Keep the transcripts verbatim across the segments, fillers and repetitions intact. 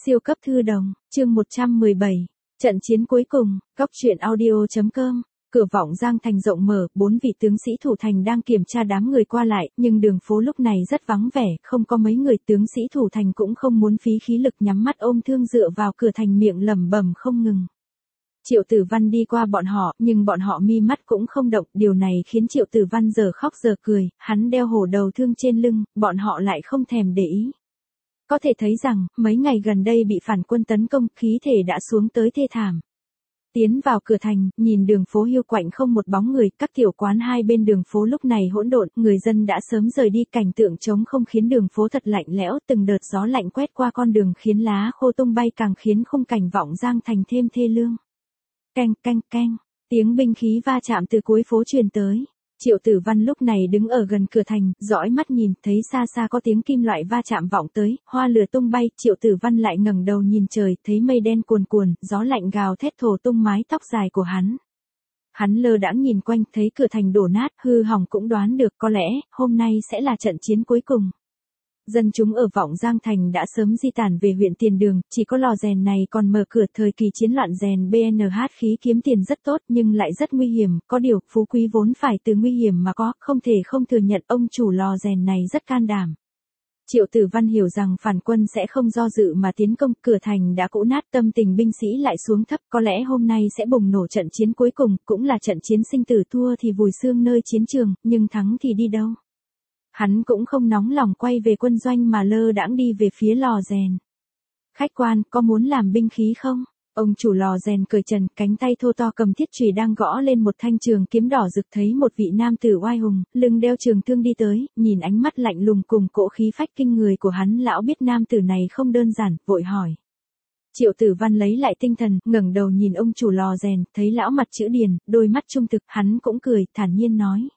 Siêu cấp thư đồng, chương một trăm mười bảy, trận chiến cuối cùng, góc truyện audio chấm com. Cửa Vọng Giang thành rộng mở, bốn vị tướng sĩ thủ thành đang kiểm tra đám người qua lại, nhưng đường phố lúc này rất vắng vẻ, không có mấy người, tướng sĩ thủ thành cũng không muốn phí khí lực, nhắm mắt ôm thương dựa vào cửa thành, miệng lẩm bẩm không ngừng. Triệu Tử Văn đi qua bọn họ, nhưng bọn họ mi mắt cũng không động, điều này khiến Triệu Tử Văn giờ khóc giờ cười, hắn đeo hổ đầu thương trên lưng, bọn họ lại không thèm để ý. Có thể thấy rằng, mấy ngày gần đây bị phản quân tấn công, khí thể đã xuống tới thê thảm. Tiến vào cửa thành, nhìn đường phố hiu quạnh không một bóng người, các tiểu quán hai bên đường phố lúc này hỗn độn, người dân đã sớm rời đi, cảnh tượng trống không khiến đường phố thật lạnh lẽo, từng đợt gió lạnh quét qua con đường khiến lá khô tung bay, càng khiến khung cảnh Vọng Giang thành thêm thê lương. Canh canh canh, tiếng binh khí va chạm từ cuối phố truyền tới. Triệu Tử Văn lúc này đứng ở gần cửa thành, dõi mắt nhìn, thấy xa xa có tiếng kim loại va chạm vọng tới, hoa lửa tung bay, Triệu Tử Văn lại ngẩng đầu nhìn trời, thấy mây đen cuồn cuồn, gió lạnh gào thét thổi tung mái tóc dài của hắn. Hắn lơ đãng nhìn quanh, thấy cửa thành đổ nát, hư hỏng, cũng đoán được có lẽ, hôm nay sẽ là trận chiến cuối cùng. Dân chúng ở Vọng Giang thành đã sớm di tản về huyện Tiền Đường, chỉ có lò rèn này còn mở cửa. Thời kỳ chiến loạn rèn bê en hát khí kiếm tiền rất tốt nhưng lại rất nguy hiểm, có điều phú quý vốn phải từ nguy hiểm mà có, không thể không thừa nhận ông chủ lò rèn này rất can đảm. Triệu Tử Văn hiểu rằng phản quân sẽ không do dự mà tiến công, cửa thành đã cũ nát, tâm tình binh sĩ lại xuống thấp, có lẽ hôm nay sẽ bùng nổ trận chiến cuối cùng, cũng là trận chiến sinh tử, thua thì vùi xương nơi chiến trường, nhưng thắng thì đi đâu. Hắn cũng không nóng lòng quay về quân doanh mà lơ đãng đi về phía lò rèn. Khách quan, có muốn làm binh khí không? Ông chủ lò rèn cởi trần, cánh tay thô to cầm thiết chùy đang gõ lên một thanh trường kiếm đỏ rực, thấy một vị nam tử oai hùng, lưng đeo trường thương đi tới, nhìn ánh mắt lạnh lùng cùng cỗ khí phách kinh người của hắn, lão biết nam tử này không đơn giản, vội hỏi. Triệu Tử Văn lấy lại tinh thần, ngẩng đầu nhìn ông chủ lò rèn, thấy lão mặt chữ điền, đôi mắt trung thực, hắn cũng cười, thản nhiên nói.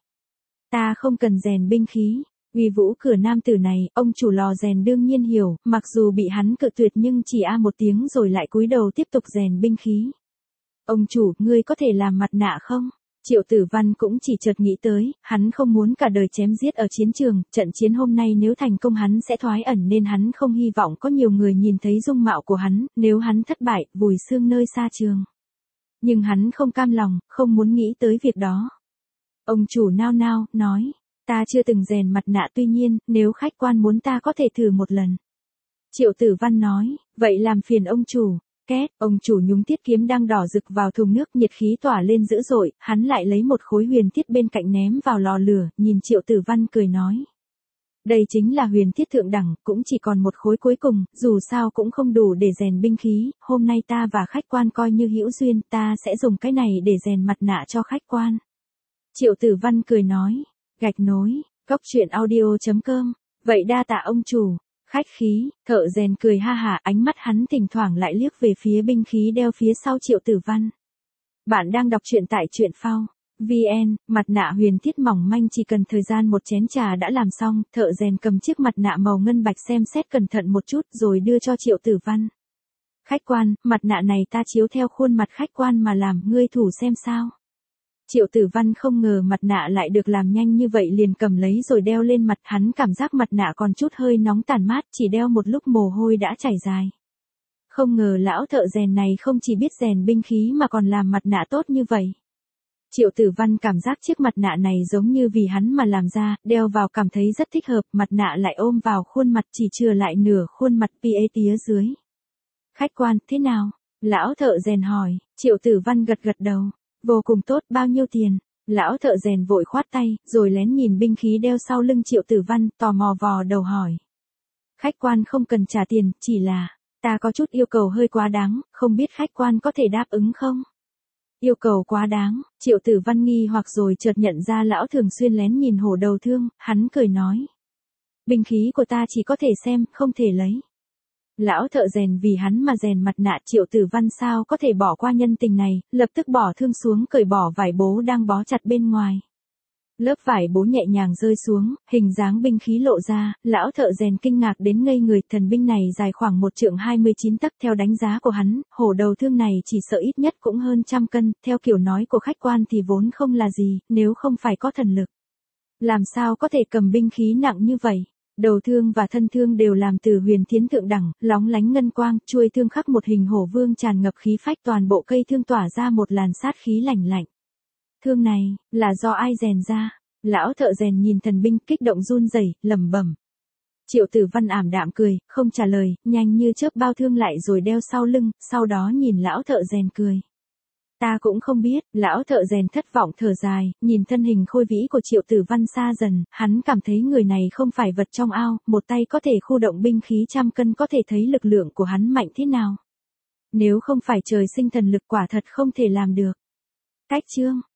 Ta không cần rèn binh khí. Uy vũ cửa nam tử này, ông chủ lò rèn đương nhiên hiểu, mặc dù bị hắn cự tuyệt nhưng chỉ a một tiếng rồi lại cúi đầu tiếp tục rèn binh khí. Ông chủ, ngươi có thể làm mặt nạ không? Triệu Tử Văn cũng chỉ chợt nghĩ tới, hắn không muốn cả đời chém giết ở chiến trường, trận chiến hôm nay nếu thành công hắn sẽ thoái ẩn nên hắn không hy vọng có nhiều người nhìn thấy dung mạo của hắn, nếu hắn thất bại, vùi xương nơi xa trường. Nhưng hắn không cam lòng, không muốn nghĩ tới việc đó. Ông chủ nao nao, nói. Ta chưa từng rèn mặt nạ, tuy nhiên, nếu khách quan muốn ta có thể thử một lần. Triệu Tử Văn nói, vậy làm phiền ông chủ. Két, ông chủ nhúng tiết kiếm đang đỏ rực vào thùng nước, nhiệt khí tỏa lên dữ dội, hắn lại lấy một khối huyền thiết bên cạnh ném vào lò lửa, nhìn Triệu Tử Văn cười nói. Đây chính là huyền thiết thượng đẳng, cũng chỉ còn một khối cuối cùng, dù sao cũng không đủ để rèn binh khí, hôm nay ta và khách quan coi như hữu duyên, ta sẽ dùng cái này để rèn mặt nạ cho khách quan. Triệu Tử Văn cười nói. Gạch nối, góc truyện audio chấm com, vậy đa tạ ông chủ, khách khí, thợ rèn cười ha hả, ánh mắt hắn thỉnh thoảng lại liếc về phía binh khí đeo phía sau Triệu Tử Văn. Bạn đang đọc truyện tại truyện phao chấm vn, mặt nạ huyền thiết mỏng manh chỉ cần thời gian một chén trà đã làm xong, thợ rèn cầm chiếc mặt nạ màu ngân bạch xem xét cẩn thận một chút rồi đưa cho Triệu Tử Văn. Khách quan, mặt nạ này ta chiếu theo khuôn mặt khách quan mà làm, ngươi thử xem sao. Triệu Tử Văn không ngờ mặt nạ lại được làm nhanh như vậy, liền cầm lấy rồi đeo lên mặt, hắn cảm giác mặt nạ còn chút hơi nóng tàn mát, chỉ đeo một lúc mồ hôi đã chảy dài. Không ngờ lão thợ rèn này không chỉ biết rèn binh khí mà còn làm mặt nạ tốt như vậy. Triệu Tử Văn cảm giác chiếc mặt nạ này giống như vì hắn mà làm ra, đeo vào cảm thấy rất thích hợp, mặt nạ lại ôm vào khuôn mặt, chỉ chừa lại nửa khuôn mặt pê tía dưới. Khách quan, thế nào? Lão thợ rèn hỏi, Triệu Tử Văn gật gật đầu. Vô cùng tốt, bao nhiêu tiền? Lão thợ rèn vội khoát tay, rồi lén nhìn binh khí đeo sau lưng Triệu Tử Văn, tò mò vò đầu hỏi. Khách quan không cần trả tiền, chỉ là, ta có chút yêu cầu hơi quá đáng, không biết khách quan có thể đáp ứng không? Yêu cầu quá đáng, Triệu Tử Văn nghi hoặc rồi chợt nhận ra lão thường xuyên lén nhìn hổ đầu thương, hắn cười nói. Binh khí của ta chỉ có thể xem, không thể lấy. Lão thợ rèn vì hắn mà rèn mặt nạ, Triệu Tử Văn sao có thể bỏ qua nhân tình này, lập tức bỏ thương xuống, cởi bỏ vải bố đang bó chặt bên ngoài. Lớp vải bố nhẹ nhàng rơi xuống, hình dáng binh khí lộ ra, lão thợ rèn kinh ngạc đến ngây người, thần binh này dài khoảng một trượng hai mươi chín tấc, theo đánh giá của hắn, hổ đầu thương này chỉ sợ ít nhất cũng hơn trăm cân, theo kiểu nói của khách quan thì vốn không là gì, nếu không phải có thần lực. Làm sao có thể cầm binh khí nặng như vậy? Đầu thương và thân thương đều làm từ huyền thiến thượng đẳng, lóng lánh ngân quang, chuôi thương khắc một hình hổ vương tràn ngập khí phách, toàn bộ cây thương tỏa ra một làn sát khí lạnh lạnh. Thương này, là do ai rèn ra? Lão thợ rèn nhìn thần binh kích động run rẩy, lẩm bẩm. Triệu Tử Văn ảm đạm cười, không trả lời, nhanh như chớp bao thương lại rồi đeo sau lưng, sau đó nhìn lão thợ rèn cười. Ta cũng không biết, lão thợ rèn thất vọng thở dài, nhìn thân hình khôi vĩ của Triệu Tử Văn xa dần, hắn cảm thấy người này không phải vật trong ao, một tay có thể khu động binh khí trăm cân, có thể thấy lực lượng của hắn mạnh thế nào. Nếu không phải trời sinh thần lực quả thật không thể làm được. Cách chương